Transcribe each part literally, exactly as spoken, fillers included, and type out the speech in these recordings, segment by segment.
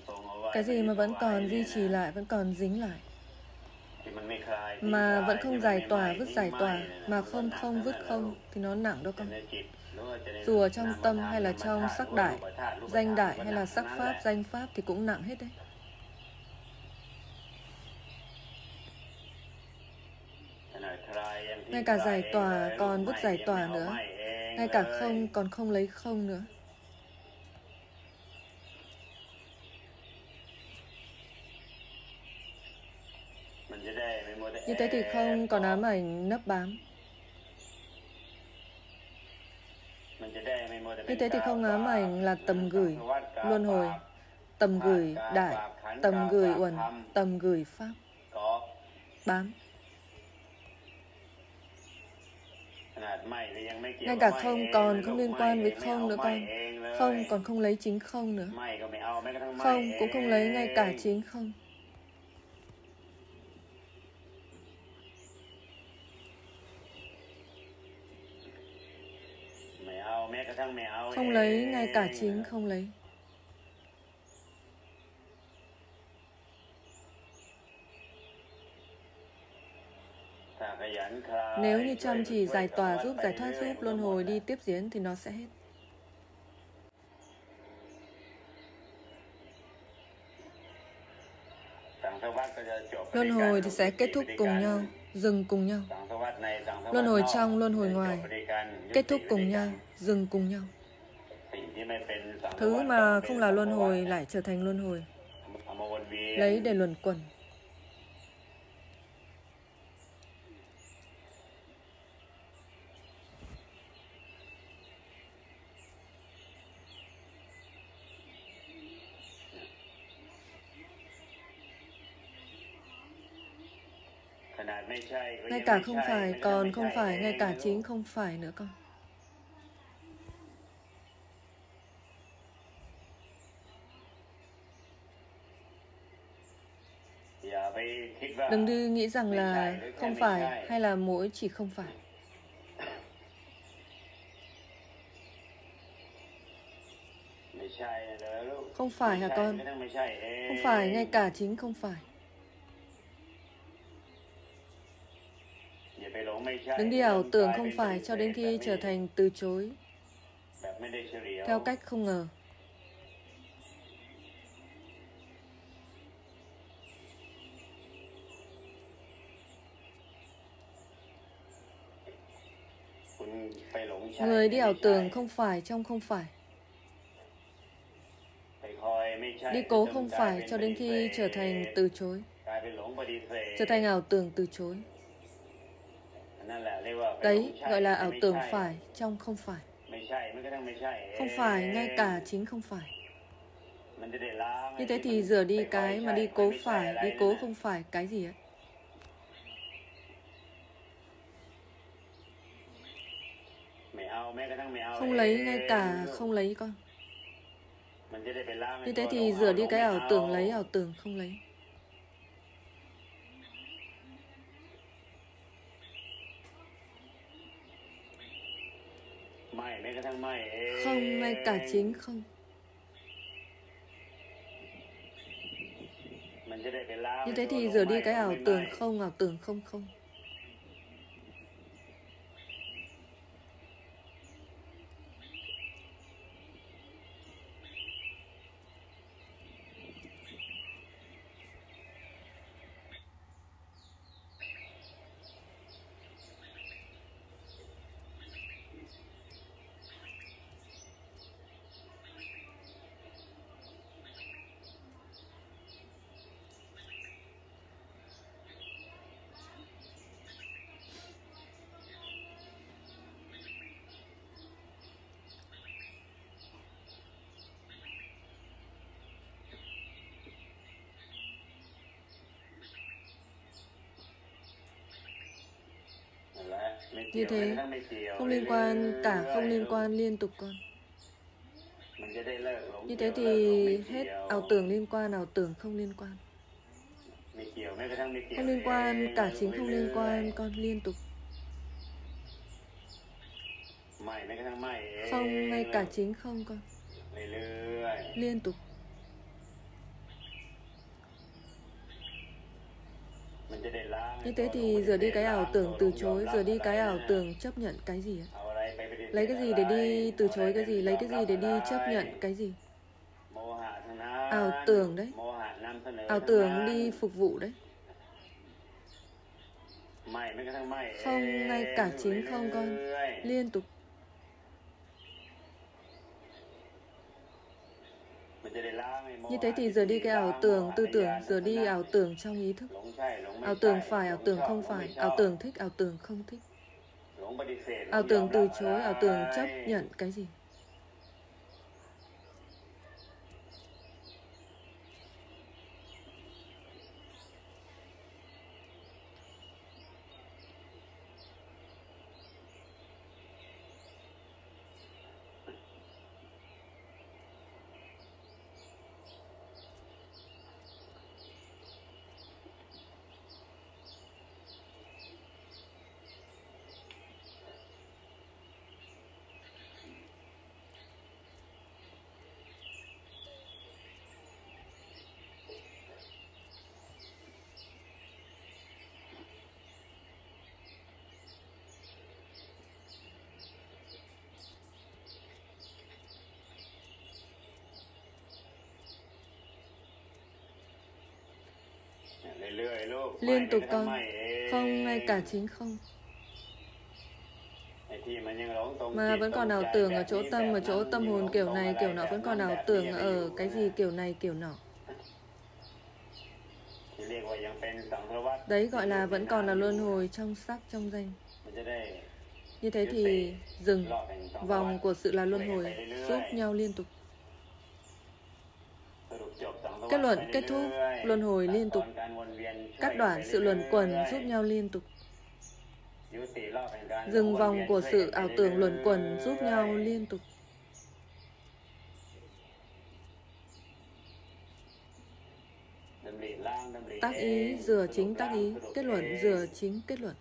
Cái gì mà vẫn còn duy trì lại, vẫn còn dính lại, mà vẫn không giải tỏa, vứt giải tỏa, mà không không vứt không, thì nó nặng đó con. Dù ở trong tâm hay là trong sắc đại, danh đại hay là sắc pháp, danh pháp thì cũng nặng hết đấy. Ngay cả giải tỏa còn vứt giải tỏa nữa, ngay cả không còn không lấy không nữa. Như thế thì không còn ám ảnh nấp bám. Như thế thì không ám ảnh là tầm gửi, luân hồi, tầm gửi đại, tầm gửi uẩn, tầm gửi pháp, bám. Ngay cả không còn không liên quan với không nữa con. Không còn không lấy chính không nữa. Không cũng không lấy ngay cả chính không. Không lấy ngay cả chính không lấy. Nếu như chăm chỉ giải tỏa giúp, giải thoát giúp, luân hồi đi tiếp diễn thì nó sẽ hết. Luân hồi thì sẽ kết thúc cùng nhau, dừng cùng nhau. Luân hồi trong, luân hồi ngoài, kết thúc cùng nhau, dừng cùng nhau. Thứ mà không là luân hồi lại trở thành luân hồi, lấy để luẩn quẩn. Ngay cả không phải còn không phải, ngay cả chính không phải nữa con. Đừng đi nghĩ rằng là không phải hay là mỗi chỉ không phải. Không phải hả con? Không phải ngay cả chính không phải. Đừng đi ảo tưởng không phải cho đến khi trở thành từ chối theo cách không ngờ. Người đi ảo tưởng không phải trong không phải, đi cố không phải cho đến khi trở thành từ chối, trở thành ảo tưởng từ chối. Đấy gọi là ảo tưởng phải trong không phải. Không phải ngay cả chính không phải. Như thế thì rửa đi cái mà đi cố phải, đi cố không phải cái gì ấy. Không lấy ngay cả không lấy con. Như thế thì rửa đi cái ảo tưởng lấy, ảo tưởng không lấy. Không ngay cả chính không. Như thế thì rửa đi cái ảo tưởng không, ảo tưởng không không. Như thế, không liên quan cả không liên quan liên tục con. Như thế thì hết ảo tưởng liên quan, ảo tưởng không liên quan. Không liên quan cả chính không liên quan con liên tục. Không ngay cả chính không con. Liên tục. Như thế thì rửa đi cái ảo tưởng từ chối, rửa đi cái ảo tưởng chấp nhận cái gì ấy. Lấy cái gì để đi từ chối cái gì, lấy cái gì để đi chấp nhận cái gì. Ảo tưởng đấy, ảo tưởng đi phục vụ đấy. Không, ngay cả chính không con, liên tục. Như thế thì rửa đi cái ảo tưởng, tư tưởng, rửa đi ảo tưởng trong ý thức. Ảo tưởng phải, ảo tưởng không phải, ảo tưởng thích, ảo tưởng không thích. Ảo tưởng từ chối, ảo tưởng chấp nhận cái gì. Liên tục con, không, ngay cả chính không. Mà vẫn còn ảo tưởng ở chỗ tâm, ở chỗ tâm hồn kiểu này kiểu nọ, vẫn còn ảo tưởng ở cái gì kiểu này kiểu nọ. Đấy gọi là vẫn còn là luân hồi trong sắc trong danh. Như thế thì dừng vòng của sự là luân hồi, giúp nhau liên tục. Kết luận kết thúc luân hồi liên tục. Cắt đoạn sự luẩn quẩn giúp nhau liên tục. Dừng vòng của sự ảo tưởng luẩn quẩn giúp nhau liên tục. Tác ý rửa chính tác ý, kết luận rửa chính kết luận.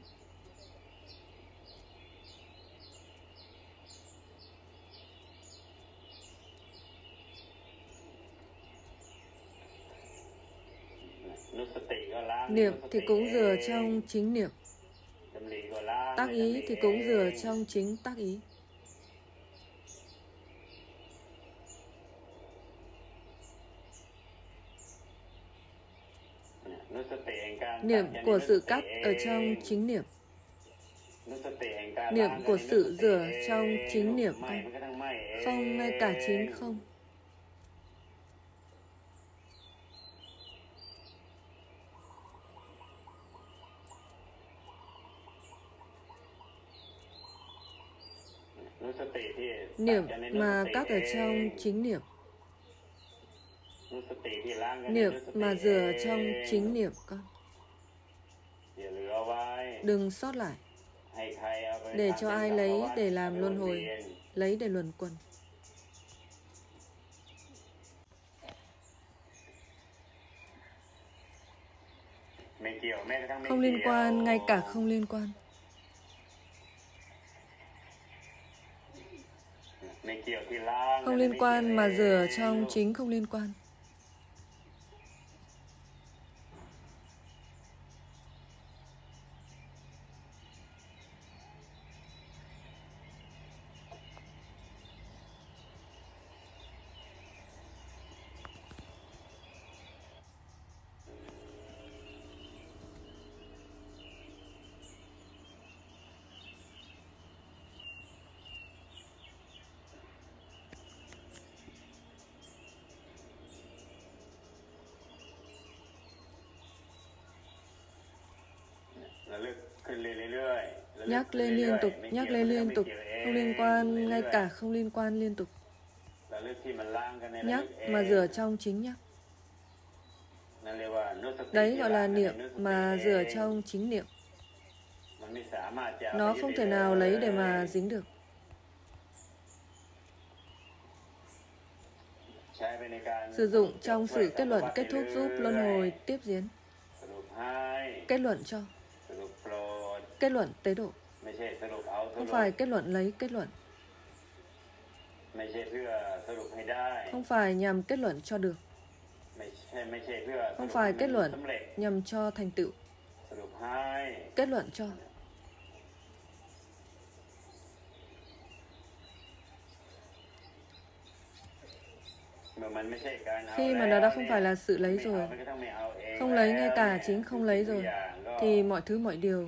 Niệm thì cũng rửa trong chính niệm. Tác ý thì cũng rửa trong chính tác ý. Niệm của sự cắt ở trong chính niệm. Niệm của sự rửa trong chính niệm con. Không, ngay cả chính không. Niệm mà cắt ở trong chính niệm. Niệm mà rửa trong chính niệm con. Đừng sót lại. Để cho ai lấy để làm luân hồi, lấy để luẩn quẩn. Không liên quan, ngay cả không liên quan. Không liên quan mà rửa trong chính không liên quan. Nhắc lên liên tục, nhắc lên liên tục, không liên quan, ngay cả không liên quan liên tục. Nhắc mà rửa trong chính nhắc. Đấy gọi là niệm mà rửa trong chính niệm. Nó không thể nào lấy để mà dính được. Sử dụng trong sự kết luận kết thúc giúp luân hồi tiếp diễn. Kết luận cho. Kết luận tế độ. Không phải kết luận lấy kết luận. Không phải nhằm kết luận cho được. Không phải kết luận nhằm cho thành tựu. Kết luận cho. Khi mà nó đã không phải là sự lấy rồi, không lấy ngay cả chính không lấy rồi, thì mọi thứ mọi điều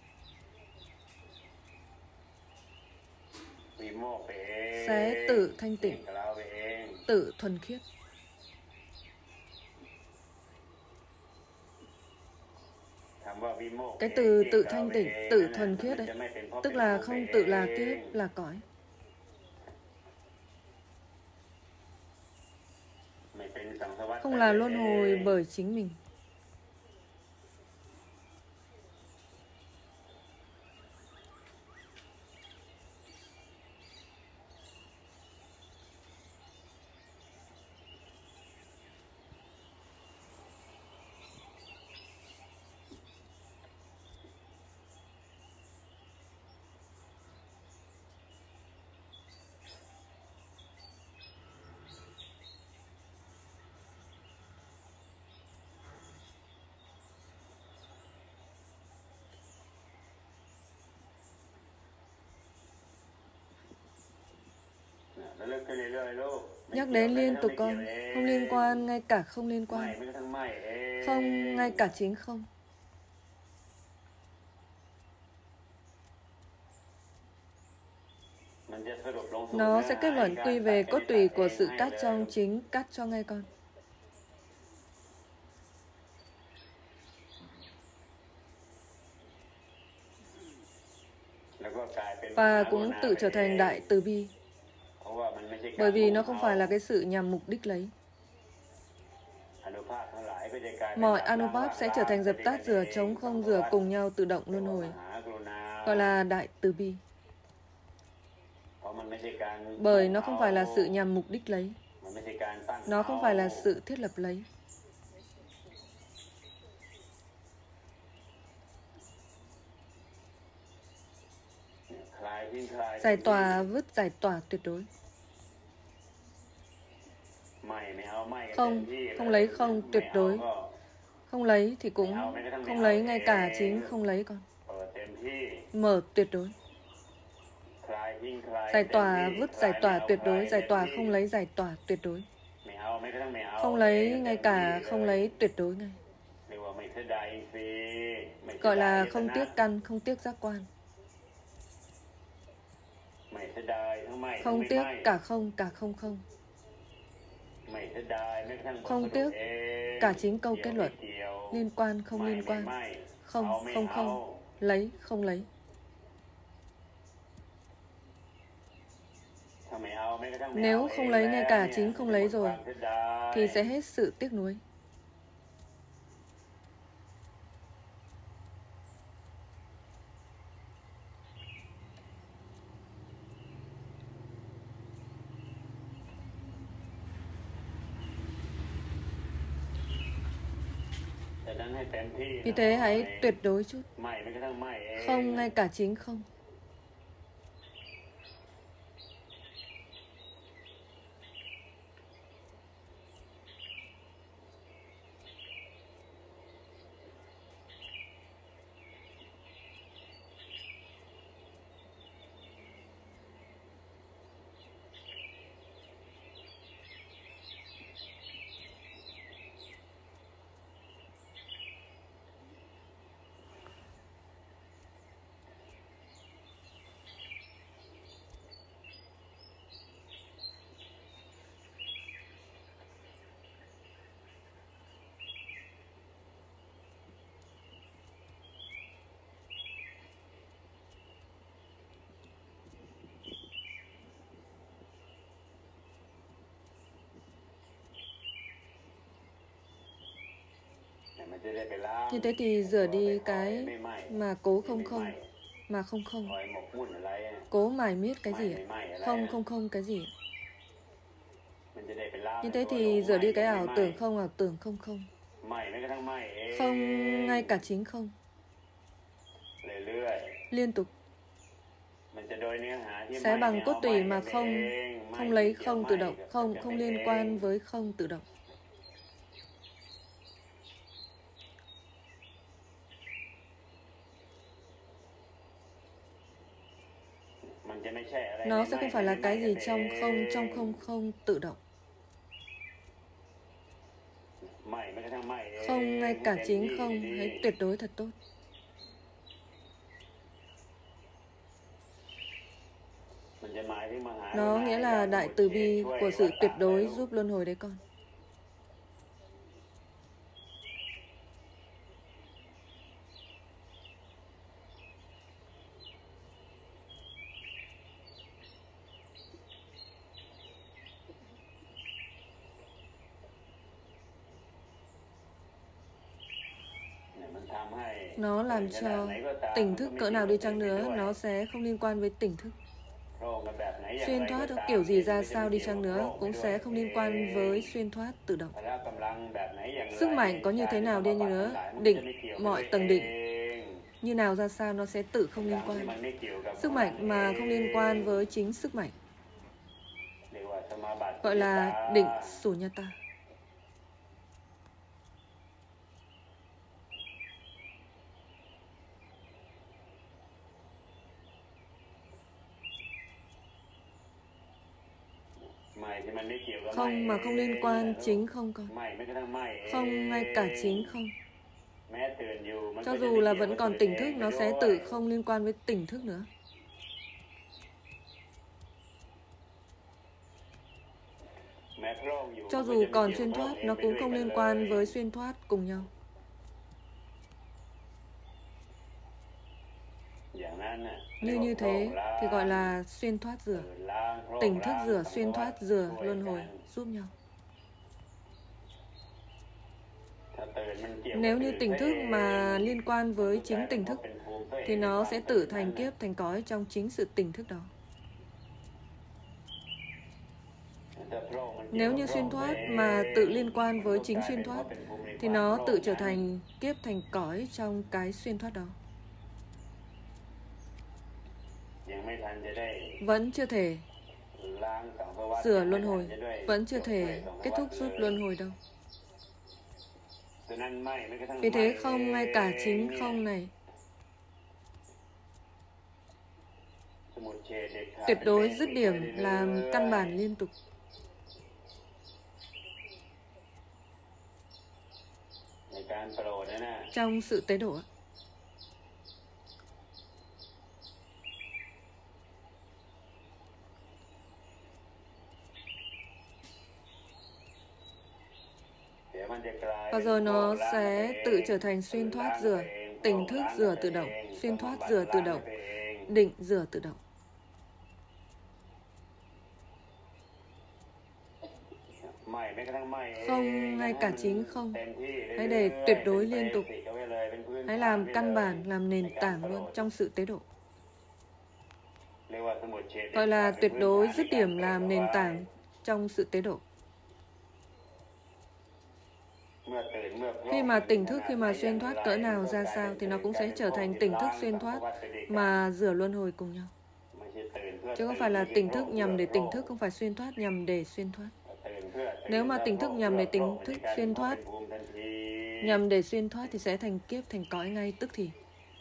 sẽ tự thanh tịnh, tự thuần khiết. Cái từ tự thanh tịnh, tự thuần khiết đấy, tức là không tự là kiếp, là cõi. Không là luân hồi bởi chính mình. Nhắc đến liên tục con, không liên quan, ngay cả không liên quan, không, ngay cả chính không. Nó sẽ kết luận quy về cốt tủy của sự cắt trong chính cắt cho ngay con. Và cũng tự trở thành đại từ bi. Bởi vì nó không phải là cái sự nhằm mục đích lấy. Mọi Anupat sẽ trở thành dập tắt rửa trống không rửa cùng nhau tự động luân hồi, gọi là đại từ bi. Bởi nó không phải là sự nhằm mục đích lấy, nó không phải là sự thiết lập lấy. Giải tỏa vứt giải tỏa tuyệt đối. Không, không lấy không tuyệt đối. Không lấy thì cũng không lấy ngay cả chính không lấy con. Mở tuyệt đối. Giải tỏa vứt giải tỏa tuyệt đối, giải tỏa không lấy giải tỏa tuyệt đối. Không lấy ngay cả không lấy tuyệt đối ngay. Gọi là không tiếc căn, không tiếc giác quan. Không tiếc cả không, cả không không. Không tiếc cả chính câu kết luận. Liên quan, không liên quan. Không, không không. Lấy, không lấy. Nếu không lấy ngay cả chính không lấy rồi, thì sẽ hết sự tiếc nuối. Vì thế hãy tuyệt đối chút. Không ngay cả chính không. Như thế thì rửa đi cái mà cố không không, mà không không. Cố mải miết cái gì? Không không không cái gì? Như thế thì rửa đi cái ảo tưởng không, ảo tưởng không không. Không ngay cả chính không. Liên tục. Sẽ bằng cốt tủy mà không, không lấy không tự động, không, không liên quan với không tự động. Nó sẽ không phải là cái gì trong không, trong không không tự động. Không ngay cả chính không, hãy tuyệt đối thật tốt. Nó nghĩa là đại từ bi của sự tuyệt đối giúp luân hồi đấy con. Nó làm cho tỉnh thức cỡ nào đi chăng nữa, nó sẽ không liên quan với tỉnh thức. Xuyên thoát kiểu gì ra sao đi chăng nữa, cũng sẽ không liên quan với xuyên thoát tự động. Sức mạnh có như thế nào đi như nữa, định, mọi tầng định, như nào ra sao nó sẽ tự không liên quan. Sức mạnh mà không liên quan với chính sức mạnh, gọi là định Sunyata. Không mà không liên quan chính không con. Không ngay cả chính không. Cho dù là vẫn còn tỉnh thức, nó sẽ tự không liên quan với tỉnh thức nữa. Cho dù còn xuyên thoát, nó cũng không liên quan với xuyên thoát cùng nhau. Như như thế thì gọi là xuyên thoát rửa. Tỉnh thức rửa, xuyên thoát rửa, luân hồi giúp nhau. Nếu như tỉnh thức mà liên quan với chính tỉnh thức thì nó sẽ tự thành kiếp, thành cõi trong chính sự tỉnh thức đó. Nếu như xuyên thoát mà tự liên quan với chính xuyên thoát thì nó tự trở thành kiếp, thành cõi trong cái xuyên thoát đó. Vẫn chưa thể sửa luân hồi, vẫn chưa thể kết thúc giúp luân hồi đâu. Vì thế không ngay cả chính không này, tuyệt đối dứt điểm làm căn bản liên tục. Trong sự tế độ, và rồi nó sẽ tự trở thành xuyên thoát rửa, tỉnh thức rửa tự động, xuyên thoát rửa tự động, định rửa tự động. Không ngay cả chính không, hãy để tuyệt đối liên tục. Hãy làm căn bản, làm nền tảng luôn trong sự tế độ. Gọi là tuyệt đối dứt điểm làm nền tảng trong sự tế độ. Khi mà tỉnh thức, khi mà xuyên thoát cỡ nào ra sao thì nó cũng sẽ trở thành tỉnh thức xuyên thoát mà rửa luân hồi cùng nhau. Chứ không phải là tỉnh thức nhằm để tỉnh thức, không phải xuyên thoát nhằm để xuyên thoát. Nếu mà tỉnh thức nhằm để tỉnh thức xuyên thoát, nhằm để xuyên thoát thì sẽ thành kiếp, thành cõi ngay tức thì.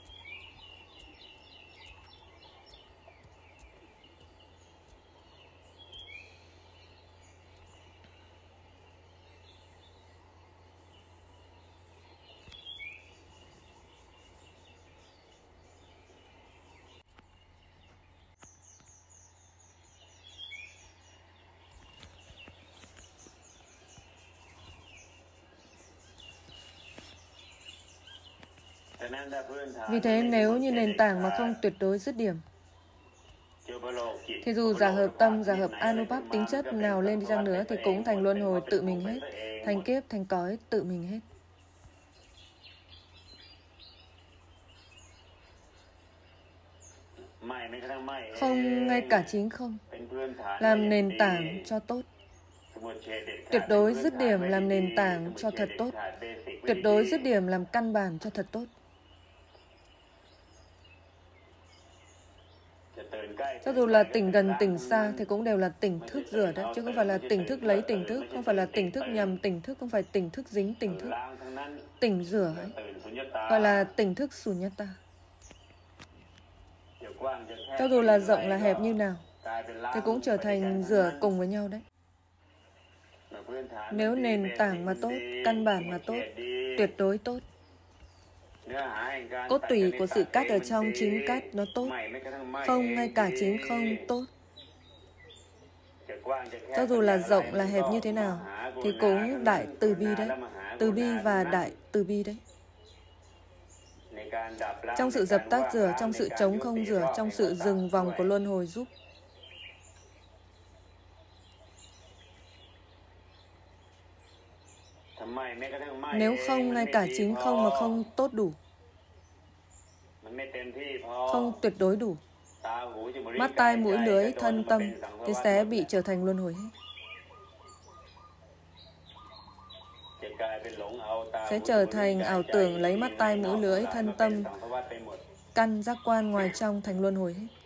Vì thế nếu như nền tảng mà không tuyệt đối dứt điểm thì dù giả hợp tâm, giả hợp Anubhav tính chất nào lên đi chăng nữa thì cũng thành luân hồi tự mình hết, thành kiếp, thành cõi tự mình hết. Không ngay cả chính không làm nền tảng cho tốt. Tuyệt đối dứt điểm làm nền tảng cho thật tốt. Tuyệt đối dứt điểm làm căn bản cho thật tốt. Cho dù là tỉnh gần tỉnh xa thì cũng đều là tỉnh thức rửa đấy, chứ không phải là tỉnh thức lấy tỉnh thức, không phải là tỉnh thức nhằm tỉnh thức, không phải tỉnh thức dính tỉnh thức. Tỉnh rửa ấy, gọi là tỉnh thức Sunyata. Cho dù là rộng là hẹp như nào, thì cũng trở thành rửa cùng với nhau đấy. Nếu nền tảng mà tốt, căn bản mà tốt, tuyệt đối tốt, cốt tủy của sự cắt ở trong chính cắt nó tốt, không ngay cả chính không tốt, cho dù là rộng là hẹp như thế nào thì cũng đại từ bi đấy, từ bi và đại từ bi đấy. Trong sự dập tắt rửa, trong sự chống không rửa, trong sự dừng vòng của luân hồi giúp. Nếu không, ngay cả chính không mà không tốt đủ, không tuyệt đối đủ, mắt tai mũi lưỡi thân tâm thì sẽ bị trở thành luân hồi hết, sẽ trở thành ảo tưởng lấy mắt tai mũi lưỡi thân tâm căn giác quan ngoài trong thành luân hồi hết.